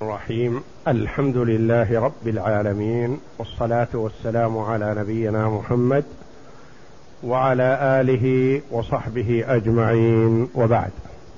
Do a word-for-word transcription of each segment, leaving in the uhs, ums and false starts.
الرحيم. الحمد لله رب العالمين، والصلاة والسلام على نبينا محمد وعلى آله وصحبه أجمعين، وبعد.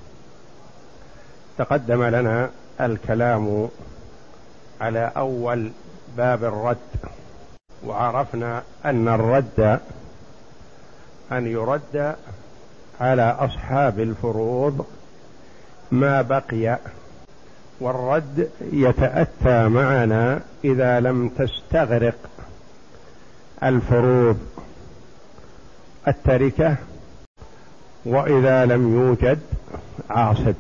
تقدم لنا الكلام على أول باب الرد، وعرفنا أن الرد أن يرد على أصحاب الفروض ما بقي، والرد يتأتى معنا إذا لم تستغرق الفروض التركة، وإذا لم يوجد عاصب.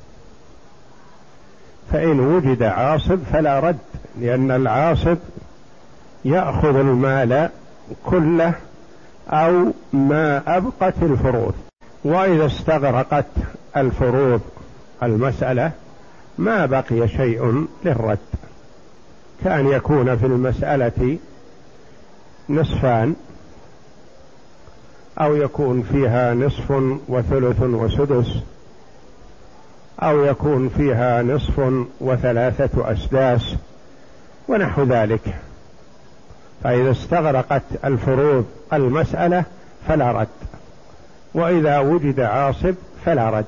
فإن وجد عاصب فلا رد، لأن العاصب يأخذ المال كله أو ما أبقت الفروض. وإذا استغرقت الفروض المسألة ما بقي شيء للرد، كان يكون في المسألة نصفان، أو يكون فيها نصف وثلث وسدس، أو يكون فيها نصف وثلاثة أسداس ونحو ذلك. فإذا استغرقت الفروض المسألة فلا رد، وإذا وجد عاصب فلا رد.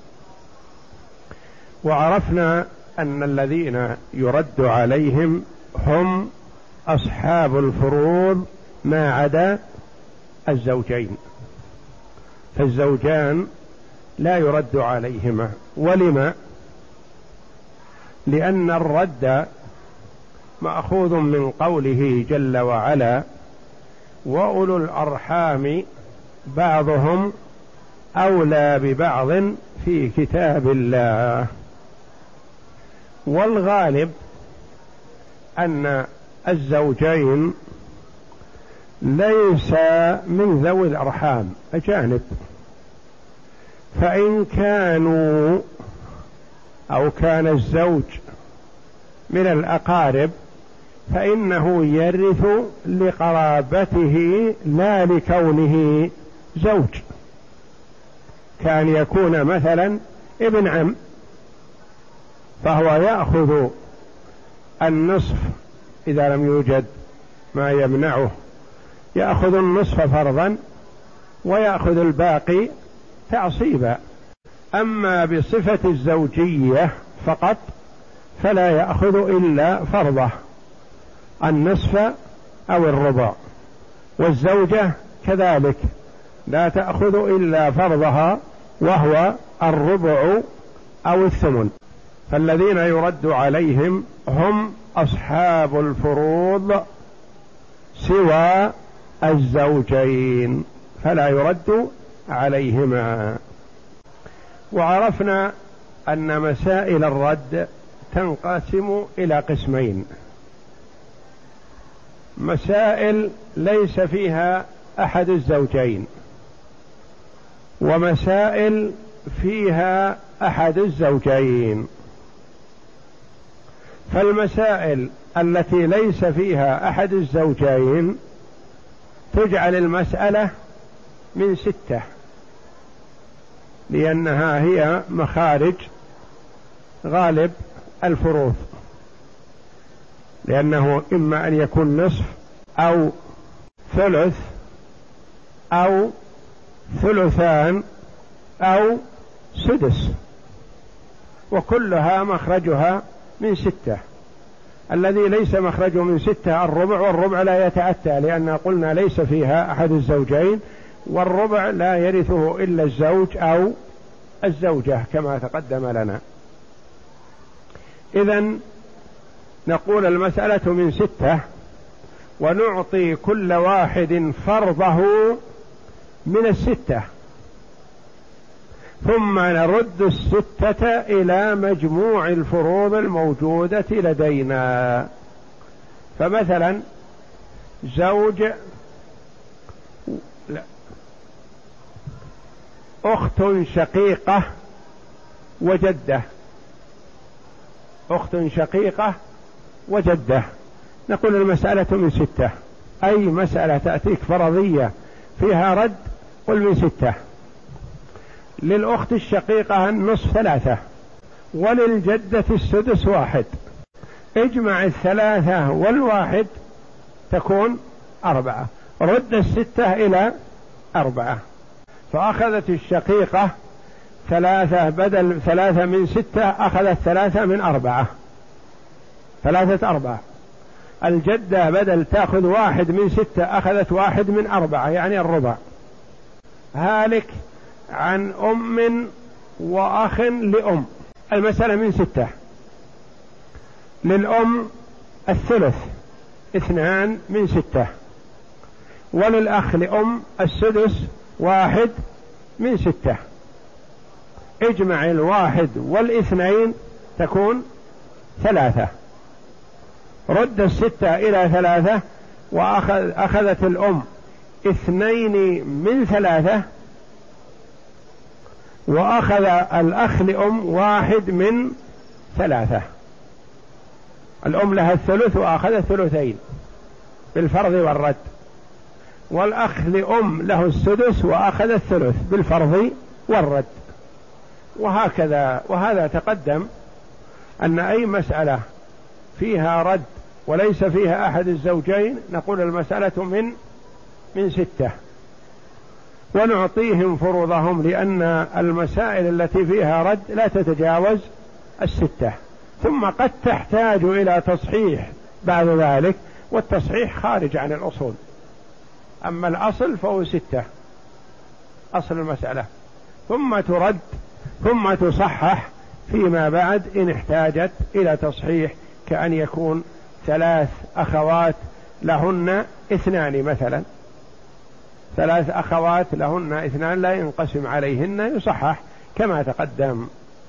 وعرفنا أن الذين يرد عليهم هم أصحاب الفروض ما عدا الزوجين، فالزوجان لا يرد عليهما. ولما؟ لأن الرد مأخوذ من قوله جل وعلا: وأولو الأرحام بعضهم أولى ببعض في كتاب الله. والغالب أن الزوجين ليس من ذوي الأرحام، أجانب، فإن كانوا أو كان الزوج من الأقارب فإنه يرث لقرابته لا لكونه زوج. كان يكون مثلا ابن عم، فهو يأخذ النصف إذا لم يوجد ما يمنعه، يأخذ النصف فرضا ويأخذ الباقي تعصيبا. أما بصفة الزوجية فقط فلا يأخذ إلا فرضه، النصف أو الربع. والزوجة كذلك لا تأخذ إلا فرضها، وهو الربع أو الثمن. فالذين يرد عليهم هم أصحاب الفروض سوى الزوجين، فلا يرد عليهما. وعرفنا أن مسائل الرد تنقسم إلى قسمين: مسائل ليس فيها أحد الزوجين، ومسائل فيها أحد الزوجين. فالمسائل التي ليس فيها أحد الزوجين تجعل المسألة من ستة، لأنها هي مخارج غالب الفروض، لأنه إما أن يكون نصف أو ثلث أو ثلثان أو سدس، وكلها مخرجها من ستة. الذي ليس مخرجه من ستة الربع، والربع لا يتأتى، لأن قلنا ليس فيها أحد الزوجين، والربع لا يرثه إلا الزوج أو الزوجة كما تقدم لنا. إذن نقول المسألة من ستة، ونعطي كل واحد فرضه من الستة، ثم نرد الستة إلى مجموع الفروض الموجودة لدينا. فمثلا زوج لا أخت شقيقة وجدة، أخت شقيقة وجدة، نقول المسألة من ستة. أي مسألة تأتيك فرضية فيها رد قل من ستة. للأخت الشقيقة النصف ثلاثة، وللجدة السدس واحد. اجمع الثلاثة والواحد تكون أربعة، رد الستة إلى أربعة، فأخذت الشقيقة ثلاثة بدل ثلاثة من ستة، أخذت ثلاثة من أربعة، ثلاثة أربعة. الجدة بدل تأخذ واحد من ستة أخذت واحد من أربعة، يعني الربع. هالك عن أم وأخ لأم، المسألة من ستة. للأم الثلث، اثنان من ستة. وللأخ لأم السدس، واحد من ستة. اجمع الواحد والاثنين تكون ثلاثة، رد الستة إلى ثلاثة، وأخذت الأم اثنين من ثلاثة، وأخذ الأخ لأم واحد من ثلاثة. الأم لها الثلث وأخذ الثلثين بالفرض والرد، والأخ لأم له السدس وأخذ الثلث بالفرض والرد، وهكذا. وهذا تقدم أن أي مسألة فيها رد وليس فيها أحد الزوجين نقول المسألة من من ستة، ونعطيهم فروضهم، لأن المسائل التي فيها رد لا تتجاوز الستة، ثم قد تحتاج إلى تصحيح بعد ذلك، والتصحيح خارج عن الأصول. أما الأصل فهو ستة، أصل المسألة، ثم ترد ثم تصحح فيما بعد إن احتاجت إلى تصحيح، كأن يكون ثلاث أخوات لهن اثنان مثلا، ثلاث أخوات لهن اثنان لا ينقسم عليهن، يصحح كما تقدم.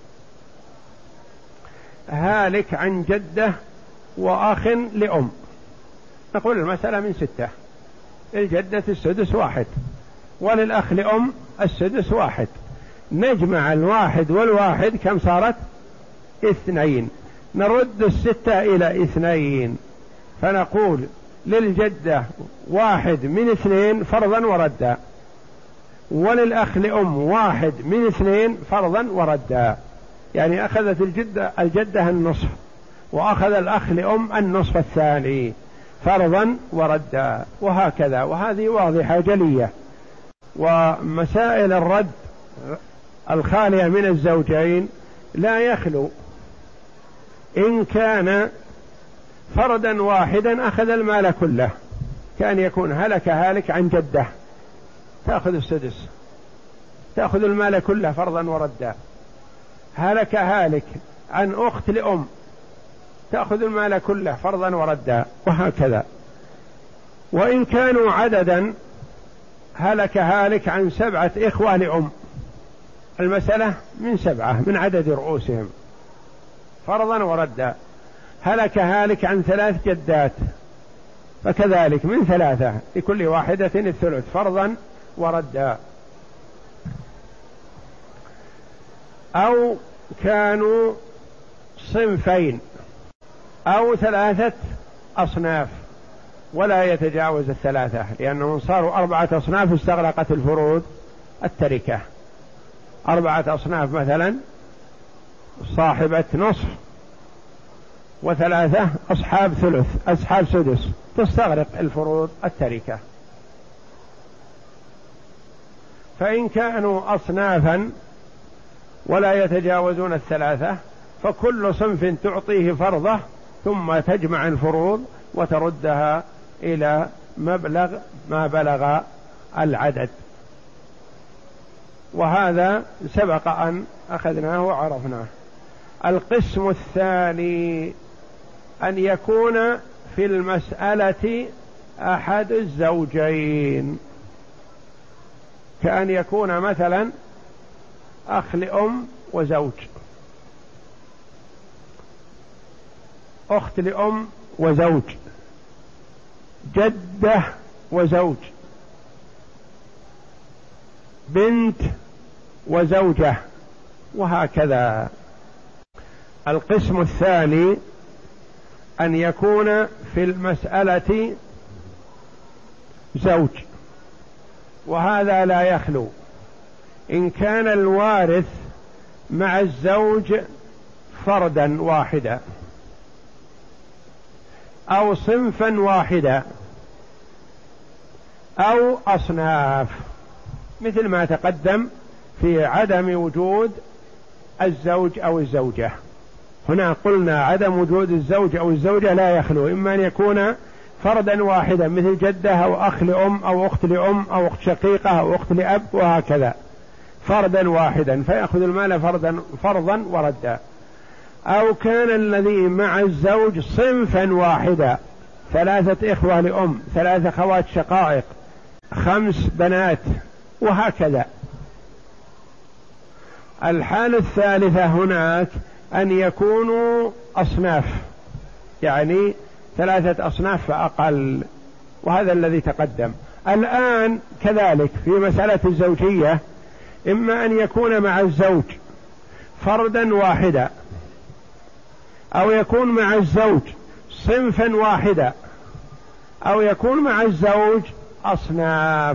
هالك عن جدة وأخ لأم، نقول المسألة من ستة. الجدة السدس واحد، وللأخ لأم السدس واحد. نجمع الواحد والواحد كم صارت؟ اثنين. نرد الستة إلى اثنين، فنقول للجدة واحد من اثنين فرضا وردا، وللأخ لأم واحد من اثنين فرضا وردا، يعني أخذت الجدة, الجدة النصف، وأخذ الأخ لأم النصف الثاني فرضا وردا، وهكذا. وهذه واضحة جلية. ومسائل الرد الخالية من الزوجين لا يخلو، إن كان فردا واحدا أخذ المال كله، كان يكون هلك هالك عن جدة تأخذ السدس، تأخذ المال كله فرضا وردا. هلك هالك عن أخت لأم تأخذ المال كله فرضا وردا، وهكذا. وإن كانوا عددا، هلك هالك عن سبعة إخوة لأم، المسألة من سبعة من عدد رؤوسهم فرضا وردا. هلك هالك عن ثلاث جدات، فكذلك من ثلاثة لكل واحدة الثلث فرضا وردا. أو كانوا صنفين أو ثلاثة أصناف ولا يتجاوز الثلاثة، لأنهم صاروا أربعة أصناف استغرقت الفروض التركة. أربعة أصناف مثلا صاحبة نصف، وثلاثة أصحاب ثلث، أصحاب سدس، تستغرق الفروض التركة. فإن كانوا أصنافا ولا يتجاوزون الثلاثة، فكل صنف تعطيه فرضه، ثم تجمع الفروض وتردها إلى مبلغ ما بلغ العدد. وهذا سبق أن أخذناه وعرفناه. القسم الثاني أن يكون في المسألة أحد الزوجين، كأن يكون مثلا أخ لأم وزوج، أخت لأم وزوج، جدة وزوج، بنت وزوجة، وهكذا. القسم الثاني أن يكون في المسألة زوج، وهذا لا يخلو. إن كان الوارث مع الزوج فردا واحدا أو صنفا واحدا أو أصناف، مثل ما تقدم في عدم وجود الزوج أو الزوجة. هنا قلنا عدم وجود الزوج أو الزوجة لا يخلو، إما أن يكون فردا واحدا مثل جدة أو أخ لأم أو أخت لأم أو أخت شقيقة أو أخت لأب وهكذا، فردا واحدا فيأخذ المال فردا فرضا وردا. أو كان الذي مع الزوج صنفا واحدا، ثلاثة إخوة لأم، ثلاثة أخوات شقائق، خمس بنات وهكذا. الحالة الثالثة هناك أن يكونوا أصناف، يعني ثلاثة أصناف فأقل، وهذا الذي تقدم. الآن كذلك في مسألة الزوجية، إما أن يكون مع الزوج فردا واحدا، أو يكون مع الزوج صنفا واحدا، أو يكون مع الزوج أصناف.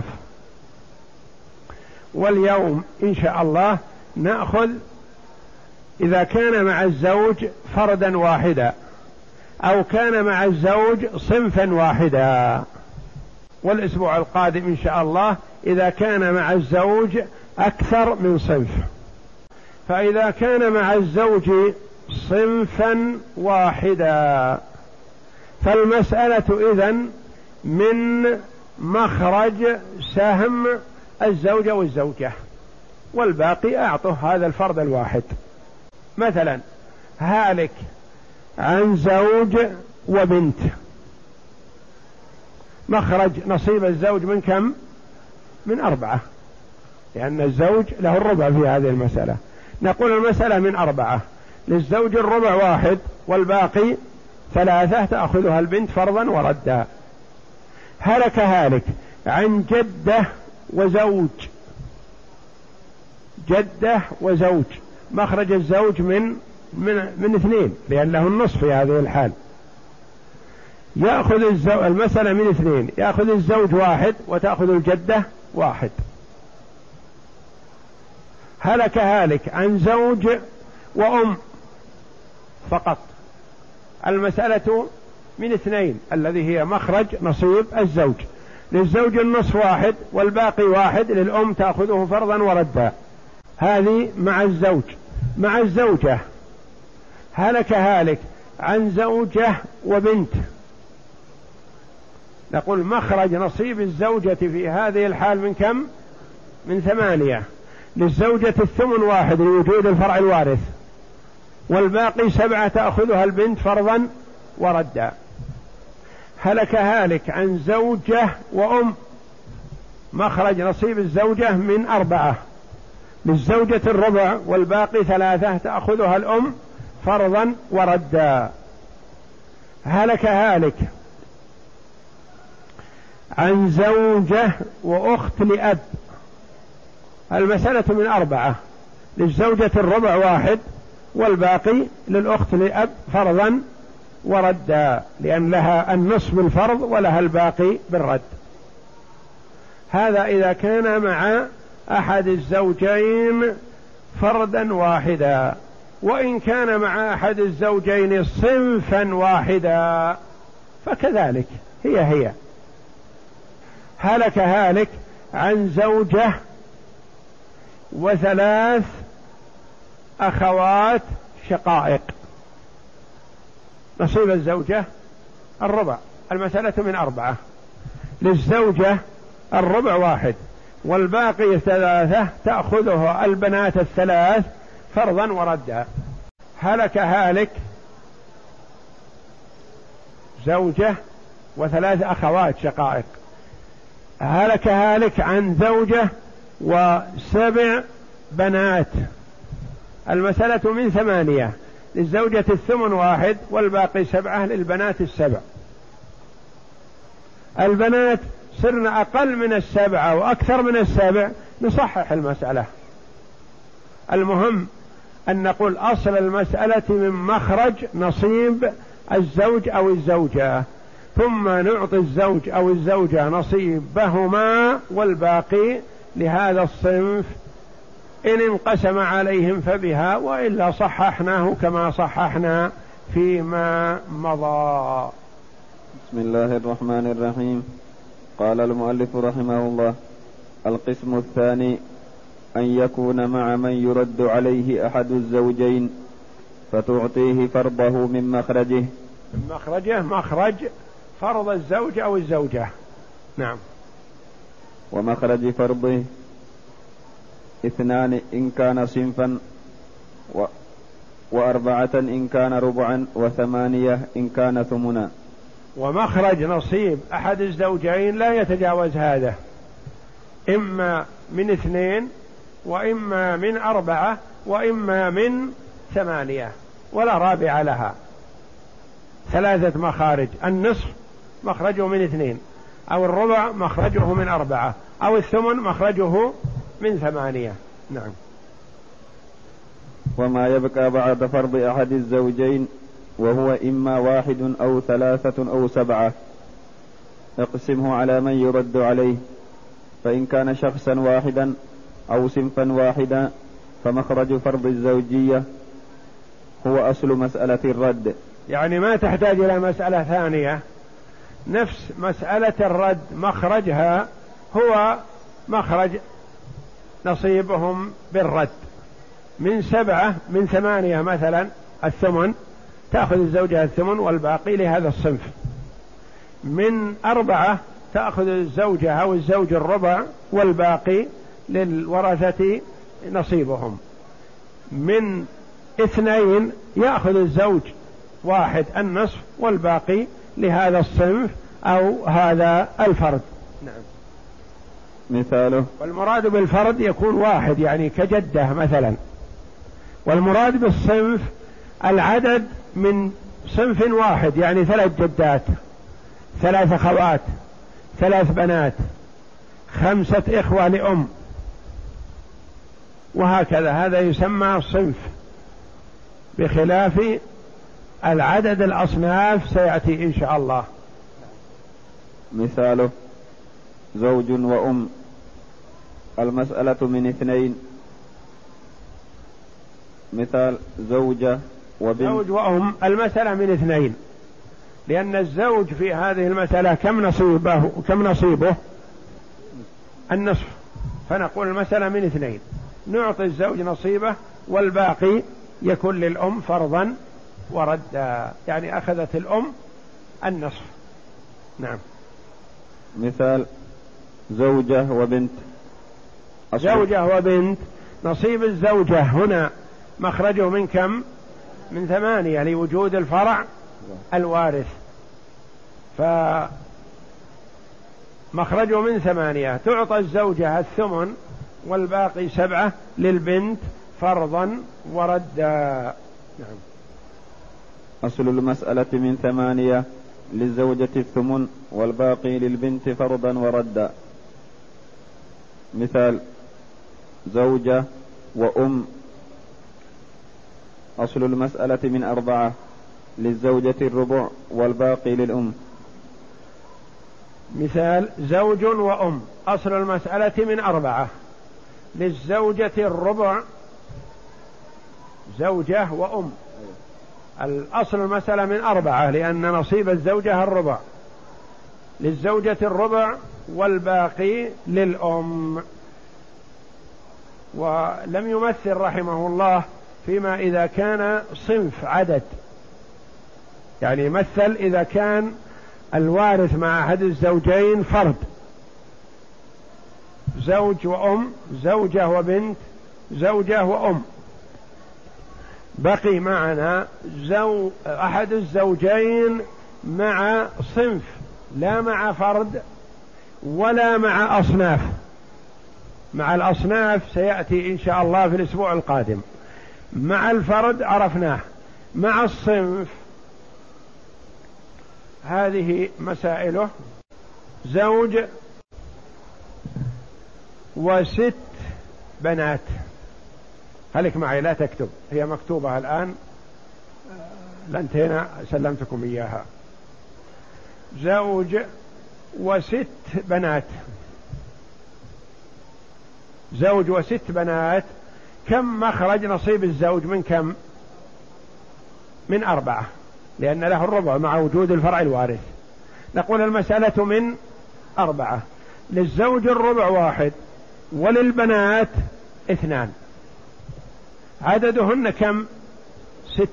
واليوم إن شاء الله نأخذ إذا كان مع الزوج فردا واحدا أو كان مع الزوج صنفا واحدا، والأسبوع القادم إن شاء الله إذا كان مع الزوج أكثر من صنف. فإذا كان مع الزوج صنفا واحدا فالمسألة إذن من مخرج سهم الزوجة والزوجة، والباقي أعطه هذا الفرد الواحد. مثلا هالك عن زوج وبنت، مخرج نصيب الزوج من كم؟ من أربعة، لأن الزوج له الربع في هذه المسألة. نقول المسألة من أربعة، للزوج الربع واحد والباقي ثلاثة تأخذها البنت فرضا وردا. هلك هالك عن جدة وزوج، جدة وزوج، مخرج الزوج من من من اثنين، لأن له النصف في هذه الحال. يأخذ الزوج المسألة من اثنين، يأخذ الزوج واحد وتأخذ الجدة واحد. هلك هالك عن زوج وأم فقط، المسألة من اثنين الذي هي مخرج نصيب الزوج، للزوج النصف واحد والباقي واحد، للأم تأخذه فرضا وردا. هذه مع الزوج. مع الزوجة هلك هالك عن زوجة وبنت، نقول مخرج نصيب الزوجة في هذه الحال من كم؟ من ثمانية، للزوجة الثمن واحد لوجود الفرع الوارث، والباقي سبعة تأخذها البنت فرضا وردا. هلك هالك عن زوجة وأم، مخرج نصيب الزوجة من أربعة، للزوجة الربع والباقي ثلاثة تأخذها الأم فرضا وردا. هلك هالك عن زوجة وأخت لأب، المسألة من أربعة، للزوجة الربع واحد والباقي للأخت لأب فرضا وردا، لأن لها النصف بالفرض ولها الباقي بالرد. هذا إذا كان مع أحد الزوجين فردا واحدا. وإن كان مع أحد الزوجين صنفا واحدا فكذلك هي هي. هلك هالك عن زوجة وثلاث أخوات شقائق، نصيب الزوجة الربع، المسألة من أربعة، للزوجة الربع واحد والباقي ثلاثة تأخذه البنات الثلاث فرضا وردا. هلك هالك زوجة وثلاث أخوات شقائق، هلك هالك عن زوجة وسبع بنات، المسألة من ثمانية، للزوجة الثمن واحد والباقي سبعة للبنات السبع. البنات صرن أقل من السبعة وأكثر من السبع، نصحح المسألة. المهم أن نقول أصل المسألة من مخرج نصيب الزوج أو الزوجة، ثم نعطي الزوج أو الزوجة نصيبهما والباقي لهذا الصنف إن انقسم عليهم فبها، وإلا صححناه كما صححنا فيما مضى. بسم الله الرحمن الرحيم. قال المؤلف رحمه الله: القسم الثاني أن يكون مع من يرد عليه أحد الزوجين فتعطيه فرضه من مخرجه. من مخرجه مخرج فرض الزوج أو الزوجة. نعم. ومخرج فرضه اثنان إن كان صنفا، و وأربعة إن كان ربعا، وثمانية إن كان ثمنا. ومخرج نصيب أحد الزوجين لا يتجاوز هذا، إما من اثنين وإما من أربعة وإما من ثمانية، ولا رابع لها. ثلاثة مخارج: النصف مخرجه من اثنين، أو الربع مخرجه من أربعة، أو الثمن مخرجه من ثمانية. نعم. وما يبقى بعد فرض أحد الزوجين وهو إما واحد أو ثلاثة أو سبعة اقسمه على من يرد عليه، فإن كان شخصا واحدا أو صنفا واحدا فمخرج فرض الزوجية هو أصل مسألة الرد. يعني ما تحتاج إلى مسألة ثانية، نفس مسألة الرد مخرجها هو مخرج نصيبهم بالرد. من سبعة من ثمانية مثلا الثمن، تأخذ الزوجة الثمن والباقي لهذا الصنف. من أربعة تأخذ الزوجة أو الزوج الربع والباقي للورثة نصيبهم. من اثنين يأخذ الزوج واحد النصف والباقي لهذا الصنف أو هذا الفرد. نعم. مثاله: والمراد بالفرد يكون واحد، يعني كجدة مثلا. والمراد بالصنف العدد من صنف واحد، يعني ثلاث جدات، ثلاث أخوات، ثلاث بنات، خمسة إخوة لأم، وهكذا. هذا يسمى صنف، بخلاف العدد الأصناف سيأتي إن شاء الله. مثاله: زوج وأم. المسألة من اثنين. مثال: زوجة وبنت. زوج وأم المسألة من اثنين، لأن الزوج في هذه المسألة كم نصيبه كم نصيبه النصف، فنقول المسألة من اثنين، نعطي الزوج نصيبه والباقي يكون للأم فرضا وردا، يعني أخذت الأم النصف. نعم. مثال: زوجة وبنت. زوجة وبنت نصيب الزوجة هنا مخرجه من كم؟ من ثمانية، لوجود الفرع الوارث، فمخرجه من ثمانية. تعطى الزوجة الثمن والباقي سبعة للبنت فرضا وردا. نعم. أصل المسألة من ثمانية، للزوجة الثمن والباقي للبنت فرضا وردا. مثال: زوجة وأم. أصل المسألة من أربعة، للزوجة الربع والباقي للأم. مثال: زوج وأم. أصل المسألة من أربعة، للزوجة الربع، زوجة وأم. الأصل المسألة من أربعة لأن نصيب الزوجة الربع، للزوجة الربع والباقي للأم. ولم يمثل رحمه الله فيما إذا كان صنف عدد، يعني مثل إذا كان الوارث مع أحد الزوجين فرد، زوج وأم، زوجة وبنت، زوجة وأم، بقي معنا زو أحد الزوجين مع صنف، لا مع فرد ولا مع أصناف. مع الأصناف سيأتي إن شاء الله في الأسبوع القادم. مع الفرد عرفناه، مع الصنف هذه مسائله: زوج وست بنات. خليك معي لا تكتب، هي مكتوبة الآن لانتهينا سلمتكم إياها. زوج وست بنات، زوج وست بنات كم مخرج نصيب الزوج من كم؟ من أربعة، لأن له الربع مع وجود الفرع الوارث. نقول المسألة من أربعة، للزوج الربع واحد وللبنات اثنان، عددهن كم؟ ست.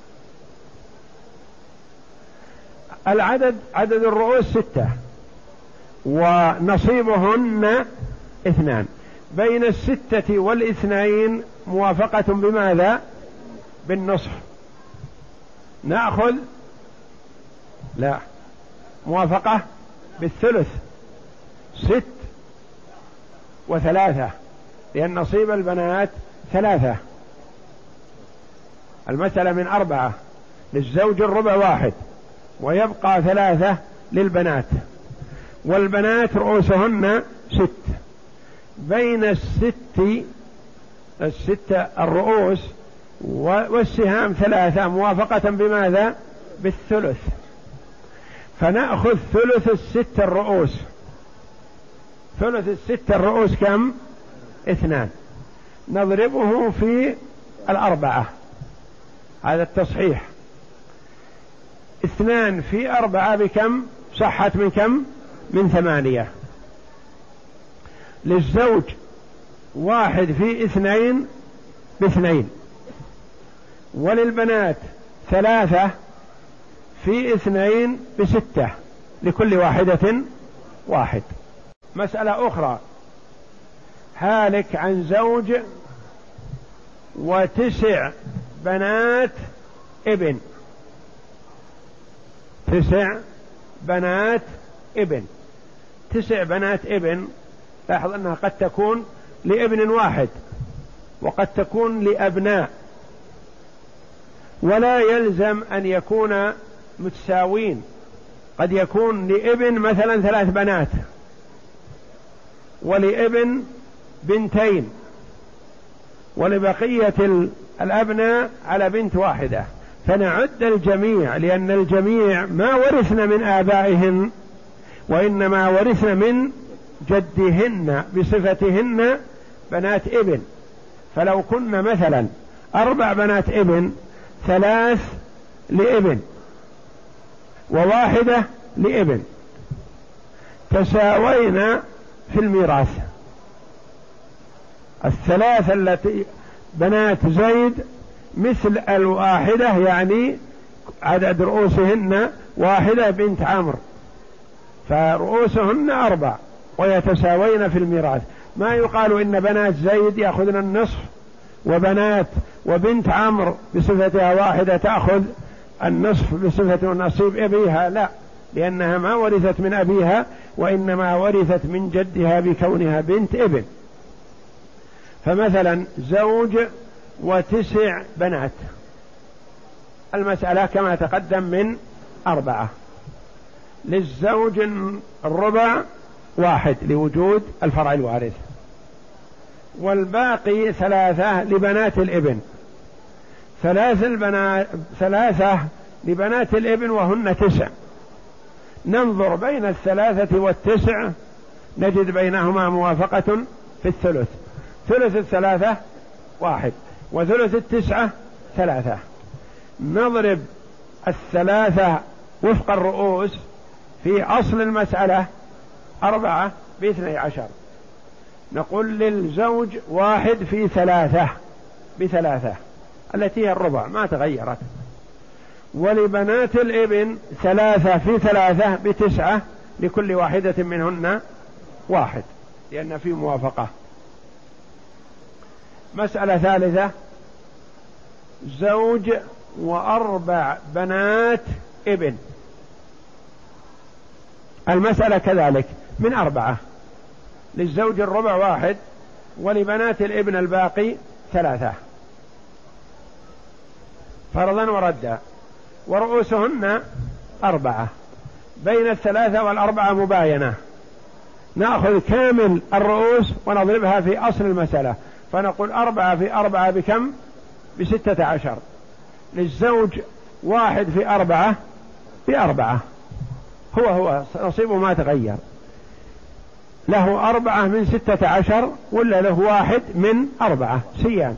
العدد عدد الرؤوس ستة ونصيبهن اثنان، بين الستة والاثنين موافقة بماذا؟ بالنصف. نأخذ لا موافقة بالثلث، ست وثلاثة، لأن نصيب البنات ثلاثة. المسألة من أربعة، للزوج الربع واحد ويبقى ثلاثة للبنات، والبنات رؤوسهن ست، بين الست الستة الرؤوس والسهام ثلاثة موافقة بماذا؟ بالثلث. فنأخذ ثلث الست الرؤوس. ثلث الست الرؤوس كم؟ اثنان، نضربه في الأربعة، هذا التصحيح. اثنان في أربعة بكم؟ صحت من كم؟ من ثمانية. للزوج واحد في اثنين باثنين، وللبنات ثلاثة في اثنين بستة، لكل واحدة واحد. مسألة أخرى، هالك عن زوج وتسع بنات ابن، تسع بنات ابن. تسع بنات ابن، لاحظ أنها قد تكون لابن واحد وقد تكون لأبناء، ولا يلزم أن يكون متساوين. قد يكون لابن مثلا ثلاث بنات ولابن بنتين ولبقية الأبناء على بنت واحدة، فنعد الجميع، لأن الجميع ما ورثن من آبائهن وإنما ورثن من جدهن بصفتهن بنات ابن. فلو كنا مثلا أربع بنات ابن، ثلاث لابن وواحدة لابن، تساوينا في الميراث. الثلاث التي بنات زيد مثل الواحدة، يعني عدد رؤوسهن واحدة بنت عمرو، فرؤوسهن أربع ويتساوين في الميراث. ما يقال إن بنات زيد يأخذن النصف وبنات وبنت عمرو بصفتها واحدة تأخذ النصف بصفة نصيب أبيها، لا، لأنها ما ورثت من أبيها وإنما ورثت من جدها بكونها بنت ابن. فمثلا زوج وتسع بنات، المسألة كما تقدم من أربعة، للزوج الربع واحد لوجود الفرع الوارث، والباقي ثلاثة لبنات الابن. ثلاث البنات ثلاثة لبنات الابن وهن تسع، ننظر بين الثلاثة والتسع نجد بينهما موافقة في الثلث. ثلث الثلاثة واحد وثلث التسعة ثلاثة، نضرب الثلاثة وفق الرؤوس في أصل المسألة أربعة باثني عشر، نقول للزوج واحد في ثلاثة بثلاثة التي هي الربع ما تغيرت، ولبنات الابن ثلاثة في ثلاثة بتسعة، لكل واحدة منهن واحد، لأن في موافقة. مسألة ثالثة، زوج وأربع بنات ابن، المسألة كذلك من أربعة، للزوج الربع واحد ولبنات الابن الباقي ثلاثة فرضا وردا، ورؤوسهن أربعة، بين الثلاثة والأربعة مباينة، نأخذ كامل الرؤوس ونضربها في أصل المسألة، فنقول أربعة في أربعة بكم؟ بستة عشر. للزوج واحد في أربعة بأربعة، هو هو نصيبه ما تغير. له أربعة من ستة عشر ولا له واحد من أربعة سيان.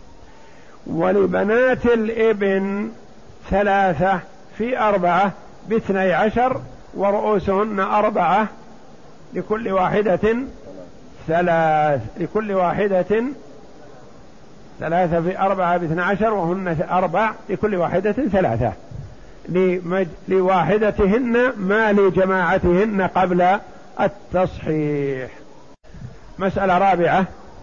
ولبنات الابن ثلاثة في أربعة باثني عشر ورؤوسهن أربعة لكل واحدة ثلاث لكل واحدة ثلاثة في أربعة باثني عشر وهن أربع لكل واحدة ثلاثة لمج... لواحدتهن ما لجماعتهن قبل التصحيح. مسألة رابعة: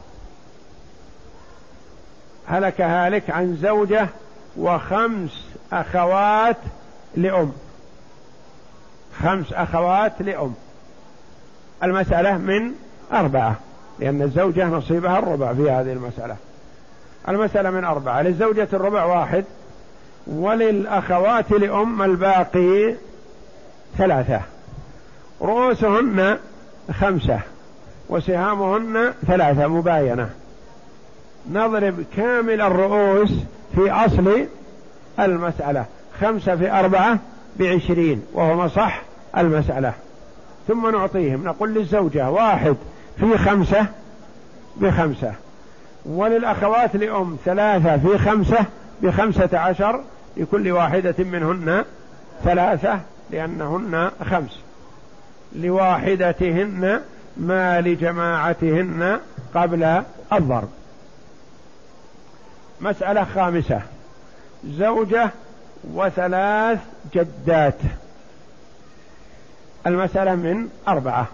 هلك هالك عن زوجة وخمس أخوات لأم. خمس أخوات لأم. المسألة من أربعة لأن الزوجة نصيبها الربع في هذه المسألة. المسألة من أربعة: للزوجة الربع واحد، وللأخوات لأم الباقي ثلاثة، رؤوسهن خمسة وسهامهن ثلاثة مباينة. نضرب كامل الرؤوس في أصل المسألة، خمسة في أربعة بعشرين وهو مصح المسألة، ثم نعطيهم نقول للزوجة واحد في خمسة بخمسة، وللأخوات لأم ثلاثة في خمسة بخمسة عشر لكل واحدة منهن ثلاثة لأنهن خمس، لواحدتهن ما لجماعتهن قبل الضرب. مسألة خامسة: زوجة وثلاث جدات. المسألة من أربعة: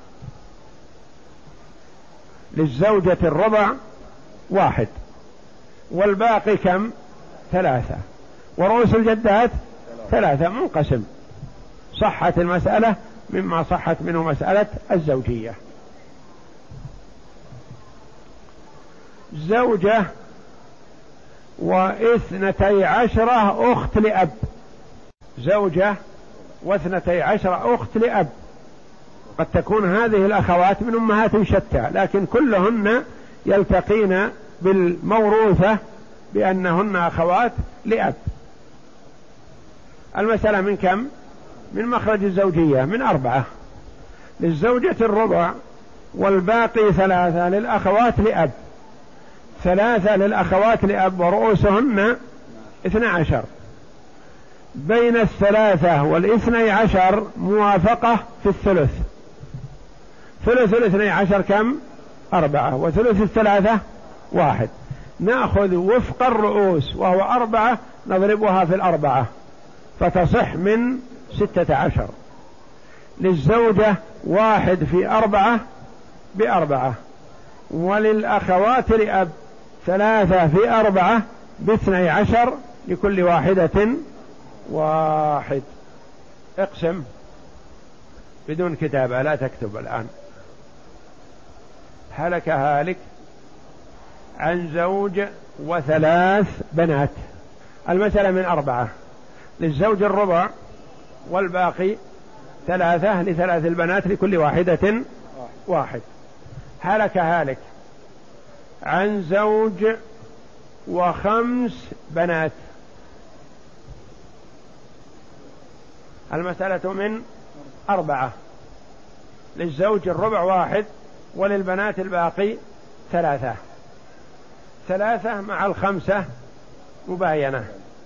للزوجة الربع واحد، والباقي كم؟ ثلاثة، ورؤوس الجدات ثلاثة منقسم. صحت المسألة مما صحت منه مسألة الزوجية. زوجة واثنتي عشرة أخت لأب. زوجة واثنتي عشرة أخت لأب، قد تكون هذه الأخوات من أمهات شتى لكن كلهن يلتقين بالموروثة بأنهن أخوات لأب. المسألة من كم؟ من مخرج الزوجية من أربعة: للزوجة الربع، والباقي ثلاثة للأخوات لأب، ثلاثة للأخوات لأب ورؤوسهن اثنى عشر. بين الثلاثة والاثني عشر موافقة في الثلث. ثلث الاثني عشر كم؟ أربعة، وثلث الثلاثة واحد. نأخذ وفق الرؤوس وهو أربعة نضربها في الأربعة فتصح من ستة عشر. للزوجة واحد في أربعة بأربعة، وللأخوات لأب ثلاثة في أربعة باثني عشر لكل واحدة واحد. اقسم بدون كتابة، لا تكتب الآن. هلك هالك عن زوج وثلاث بنات. المسألة من أربعة: للزوج الربع، والباقي ثلاثة لثلاث البنات لكل واحدة واحد. هلك هالك عن زوج وخمس بنات. المسألة من أربعة: للزوج الربع واحد، وللبنات الباقي ثلاثة. ثلاثة مع الخمسة مباينة،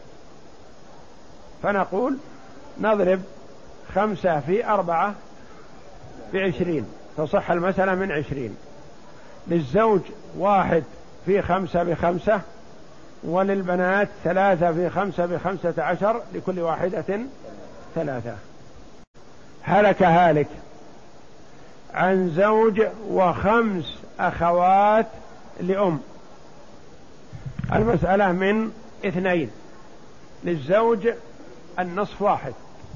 فنقول نضرب خمسة في أربعة بعشرين تصح المسألة من عشرين. للزوج واحد في خمسة بخمسة، وللبنات ثلاثة في خمسة بخمسة عشر لكل واحدة ثلاثة. هلك هالك عن زوج وخمس أخوات لأم. المسألة من اثنين: للزوج النصف واحد،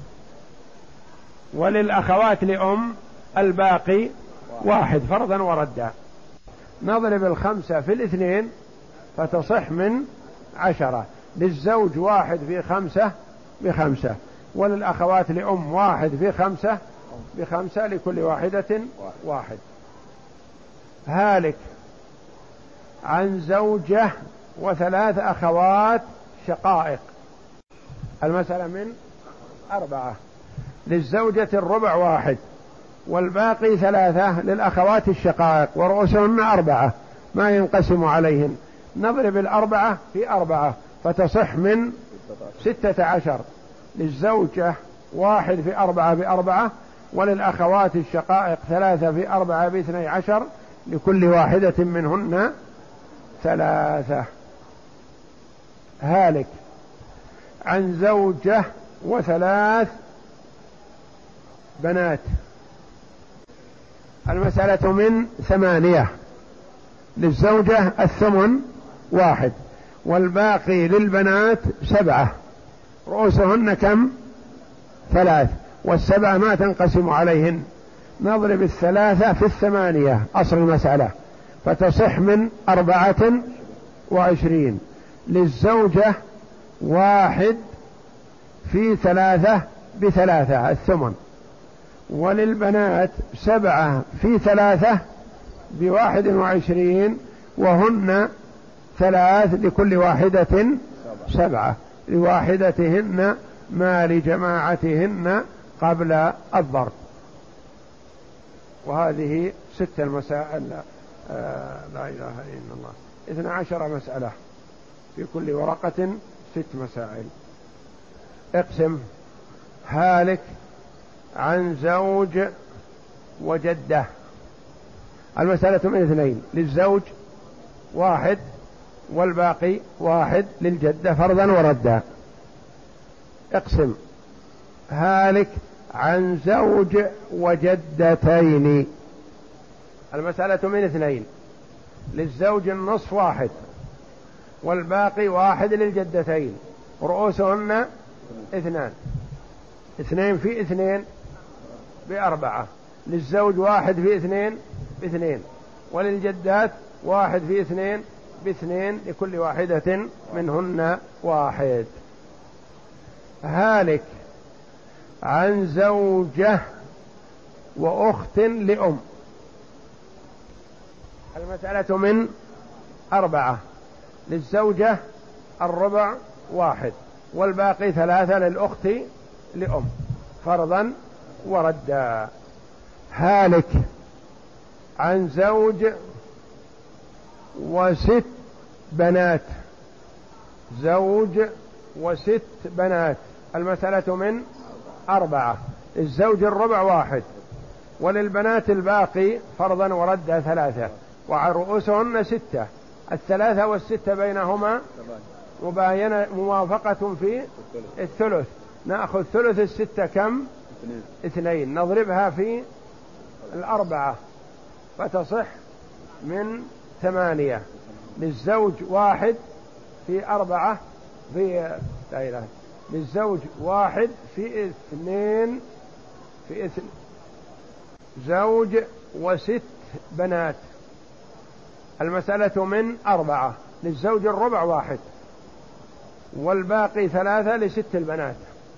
وللأخوات لأم الباقي واحد فرضا وردا. نضرب الخمسة في الاثنين فتصح من عشرة. للزوج واحد في خمسة بخمسة، وللأخوات لأم واحد في خمسة بخمسة لكل واحدة واحد. هالك عن زوجة وثلاث أخوات شقائق. المسألة من أربعة: للزوجة الربع واحد، والباقي ثلاثة للأخوات الشقائق ورؤوسهن أربعة ما ينقسم عليهن، نضرب الأربعة في أربعة فتصح من ستة عشر. للزوجة واحد في أربعة بأربعة، وللأخوات الشقائق ثلاثة في أربعة باثني عشر، لكل واحدة منهن ثلاثة. هالك عن زوجة وثلاث بنات. المسألة من ثمانية. للزوجة الثمن واحد، والباقي للبنات سبعة، رؤوسهن كم؟ ثلاث، والسبعة ما تنقسم عليهن، نضرب الثلاثة في الثمانية أصل المسألة فتصح من أربعة وعشرين. للزوجة واحد في ثلاثة بثلاثة الثمن، وللبنات سبعة في ثلاثة بواحد وعشرين، وهن ثلاث لكل واحدة سبعة، لواحدتهن ما لجماعتهن قبل الضرب. وهذه ست المسائل. آه لا إله إلا الله. اثنى عشر مسألة، في كل ورقة ست مسائل. اقسم. هالك عن زوج وجدة. المسألة من اثنين. للزوج واحد، والباقي واحد للجدة فرضا وردا. اقسم. هالك عن زوج وجدتين. المسألة من اثنين. للزوج النصف واحد، والباقي واحد للجدتين، رؤوسهن اثنان، اثنين في اثنين بأربعة. للزوج واحد في اثنين باثنين، وللجدات واحد في اثنين باثنين، لكل واحدة منهن واحد. هالك عن زوجة وأخت لأم. المسألة من أربعة. للزوجة الربع واحد، والباقي ثلاثة للأخت لأم فرضا وردا. هالك عن زوج وست بنات. زوج وست بنات. المسألة من أربعة. الزوج الربع واحد، وللبنات الباقي فرضا وردا ثلاثة، ورؤوسهن ستة. الثلاثة والستة بينهما مباينة موافقة في الثلث. نأخذ ثلث الستة كم؟ اثنين، نضربها في الأربعة فتصح من ثمانية. للزوج واحد في أربعة في لا إله. للزوج واحد في اثنين في اثن زوج وست بنات. المسألة من أربعة. للزوج الربع واحد، والباقي ثلاثة لست البنات.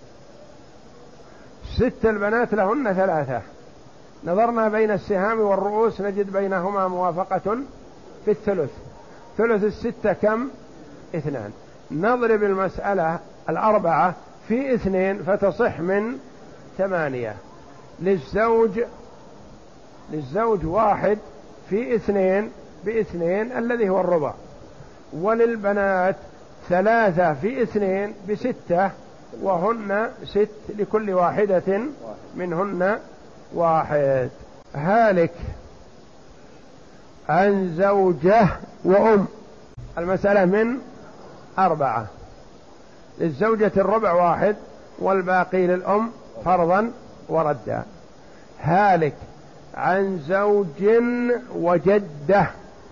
ست البنات لهن ثلاثة. نظرنا بين السهام والرؤوس نجد بينهما موافقة في الثلث. ثلث الستة كم؟ اثنان. نضرب المسألة الأربعة في اثنين فتصح من ثمانية. للزوج للزوج واحد في اثنين باثنين الذي هو الربع، وللبنات ثلاثة في اثنين بستة، وهن ست لكل واحدة منهن واحد. هالك عن زوجة وأم. المسألة من أربعة. للزوجة الربع واحد، والباقي للأم فرضا وردا. هالك عن زوج وجدة.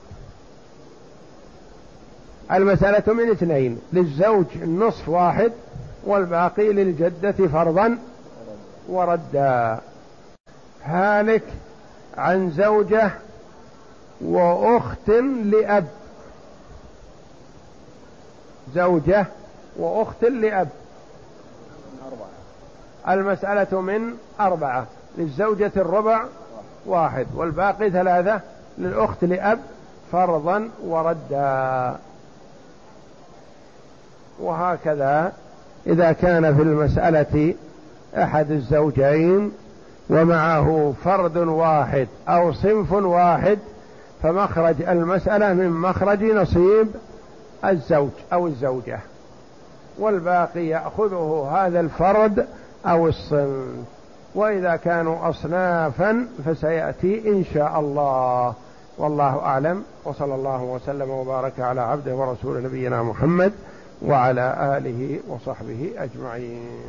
المسألة من اثنين. للزوج النصف واحد، والباقي للجدة فرضا وردا. هالك عن زوجة وأخت لأب. زوجة وأخت لأب. المسألة من أربعة. للزوجة الربع واحد، والباقي ثلاثة للأخت لأب فرضا وردا. وهكذا إذا كان في المسألة أحد الزوجين ومعه فرد واحد أو صنف واحد، فمخرج المسألة من مخرج نصيب الزوج أو الزوجة، والباقي يأخذه هذا الفرد أو الصنف. وإذا كانوا أصنافا فسيأتي إن شاء الله، والله أعلم. وصلى الله وسلم وبارك على عبده ورسول نبينا محمد وعلى آله وصحبه أجمعين.